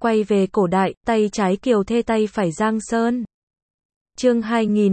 Quay về cổ đại, tay trái Kiều Thê tay phải Giang Sơn. Chương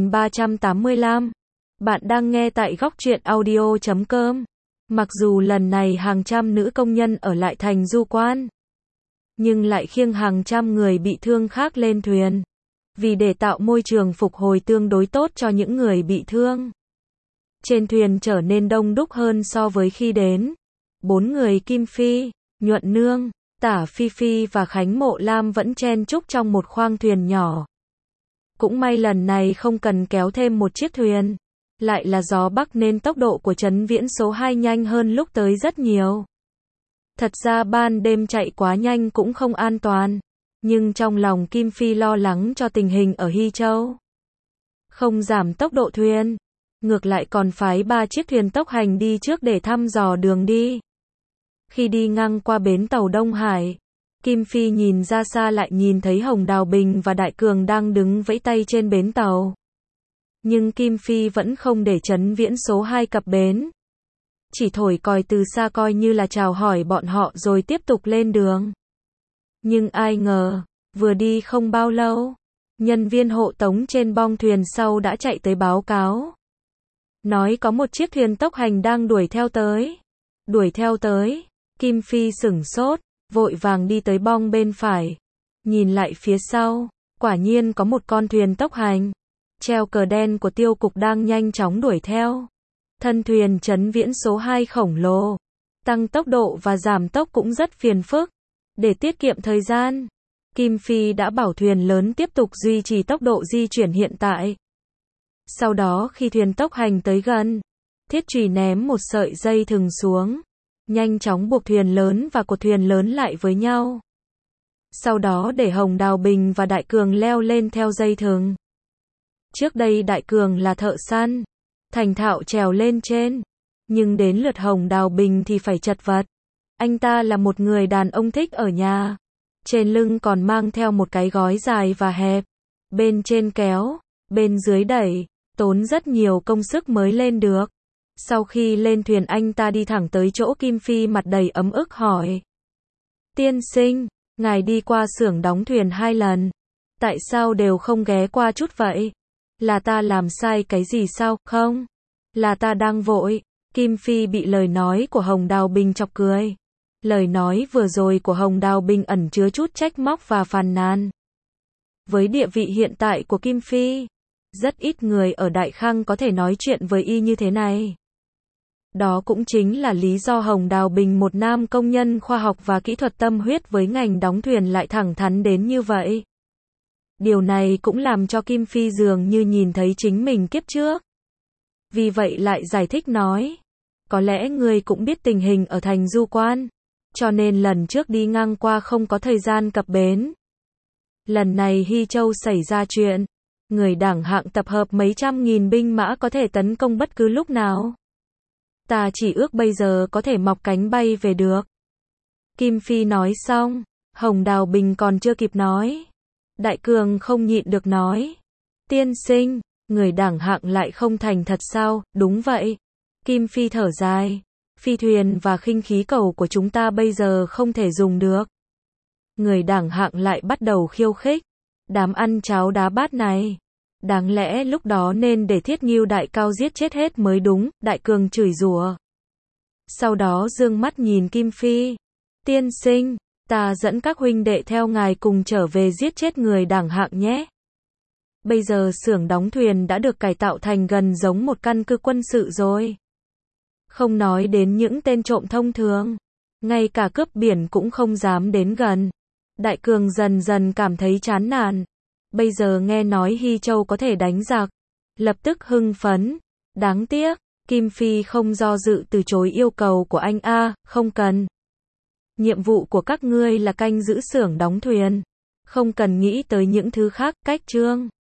2385. Bạn đang nghe tại góc truyện audio.com. Mặc dù lần này hàng trăm nữ công nhân ở lại thành Du Quan, nhưng lại khiêng hàng trăm người bị thương khác lên thuyền. Vì để tạo môi trường phục hồi tương đối tốt cho những người bị thương, trên thuyền trở nên đông đúc hơn so với khi đến. 4 người Kim Phi, Nhuận Nương, Tả Phi Phi và Khánh Mộ Lam vẫn chen chúc trong một khoang thuyền nhỏ. Cũng may lần này không cần kéo thêm một chiếc thuyền. Lại là gió Bắc nên tốc độ của Trấn Viễn số 2 nhanh hơn lúc tới rất nhiều. Thật ra ban đêm chạy quá nhanh cũng không an toàn. Nhưng trong lòng Kim Phi lo lắng cho tình hình ở Hy Châu. Không giảm tốc độ thuyền. Ngược lại còn phái 3 chiếc thuyền tốc hành đi trước để thăm dò đường đi. Khi đi ngang qua bến tàu Đông Hải, Kim Phi nhìn ra xa lại nhìn thấy Hồng Đào Bình và Đại Cường đang đứng vẫy tay trên bến tàu. Nhưng Kim Phi vẫn không để Trấn Viễn số 2 cập bến. Chỉ thổi còi từ xa coi như là chào hỏi bọn họ rồi tiếp tục lên đường. Nhưng ai ngờ, vừa đi không bao lâu, nhân viên hộ tống trên bong thuyền sau đã chạy tới báo cáo. Nói có một chiếc thuyền tốc hành đang đuổi theo tới. Đuổi theo tới, Kim Phi sửng sốt, vội vàng đi tới bong bên phải. Nhìn lại phía sau, quả nhiên có một con thuyền tốc hành. Treo cờ đen của Tiêu Cục đang nhanh chóng đuổi theo. Thân thuyền Trấn Viễn số 2 khổng lồ. Tăng tốc độ và giảm tốc cũng rất phiền phức. Để tiết kiệm thời gian, Kim Phi đã bảo thuyền lớn tiếp tục duy trì tốc độ di chuyển hiện tại. Sau đó khi thuyền tốc hành tới gần, Thiết Trùy ném một sợi dây thừng xuống. Nhanh chóng buộc thuyền lớn và cột thuyền lớn lại với nhau. Sau đó để Hồng Đào Bình và Đại Cường leo lên theo dây thừng. Trước đây Đại Cường là thợ săn, thành thạo trèo lên trên. Nhưng đến lượt Hồng Đào Bình thì phải chật vật. Anh ta là một người đàn ông thích ở nhà. Trên lưng còn mang theo một cái gói dài và hẹp. Bên trên kéo, bên dưới đẩy, tốn rất nhiều công sức mới lên được. Sau khi lên thuyền anh ta đi thẳng tới chỗ Kim Phi mặt đầy ấm ức hỏi. Tiên sinh, ngài đi qua xưởng đóng thuyền 2 lần. Tại sao đều không ghé qua chút vậy? Là ta làm sai cái gì sao? Không. Là ta đang vội. Kim Phi bị lời nói của Hồng Đào Bình chọc cười. Lời nói vừa rồi của Hồng Đào Bình ẩn chứa chút trách móc và phàn nàn. Với địa vị hiện tại của Kim Phi, rất ít người ở Đại Khang có thể nói chuyện với y như thế này. Đó cũng chính là lý do Hồng Đào Bình, một nam công nhân khoa học và kỹ thuật tâm huyết với ngành đóng thuyền, lại thẳng thắn đến như vậy. Điều này cũng làm cho Kim Phi dường như nhìn thấy chính mình kiếp trước. Vì vậy lại giải thích nói. Có lẽ ngươi cũng biết tình hình ở thành Du Quan, cho nên lần trước đi ngang qua không có thời gian cập bến. Lần này Hy Châu xảy ra chuyện. Người đảng hạng tập hợp mấy trăm nghìn binh mã có thể tấn công bất cứ lúc nào. Ta chỉ ước bây giờ có thể mọc cánh bay về được. Kim Phi nói xong, Hồng Đào Bình còn chưa kịp nói. Đại Cường không nhịn được nói. Tiên sinh, người đảng hạng lại không thành thật sao? Đúng vậy. Kim Phi thở dài. Phi thuyền và khinh khí cầu của chúng ta bây giờ không thể dùng được. Người đảng hạng lại bắt đầu khiêu khích. Đám ăn cháo đá bát này. Đáng lẽ lúc đó nên để Thiết Ngưu đại cao giết chết hết mới đúng. Đại Cường chửi rủa. Sau đó dương mắt nhìn Kim Phi. Tiên sinh, ta dẫn các huynh đệ theo ngài cùng trở về giết chết người đảng hạng nhé. Bây giờ xưởng đóng thuyền đã được cải tạo thành gần giống một căn cứ quân sự rồi. Không nói đến những tên trộm thông thường, ngay cả cướp biển cũng không dám đến gần. Đại Cường dần dần cảm thấy chán nản. Bây giờ nghe nói Hy Châu có thể đánh giặc, lập tức hưng phấn. Đáng tiếc, Kim Phi không do dự từ chối yêu cầu của anh. Không cần. Nhiệm vụ của các ngươi là canh giữ xưởng đóng thuyền. Không cần nghĩ tới những thứ khác. Cách chương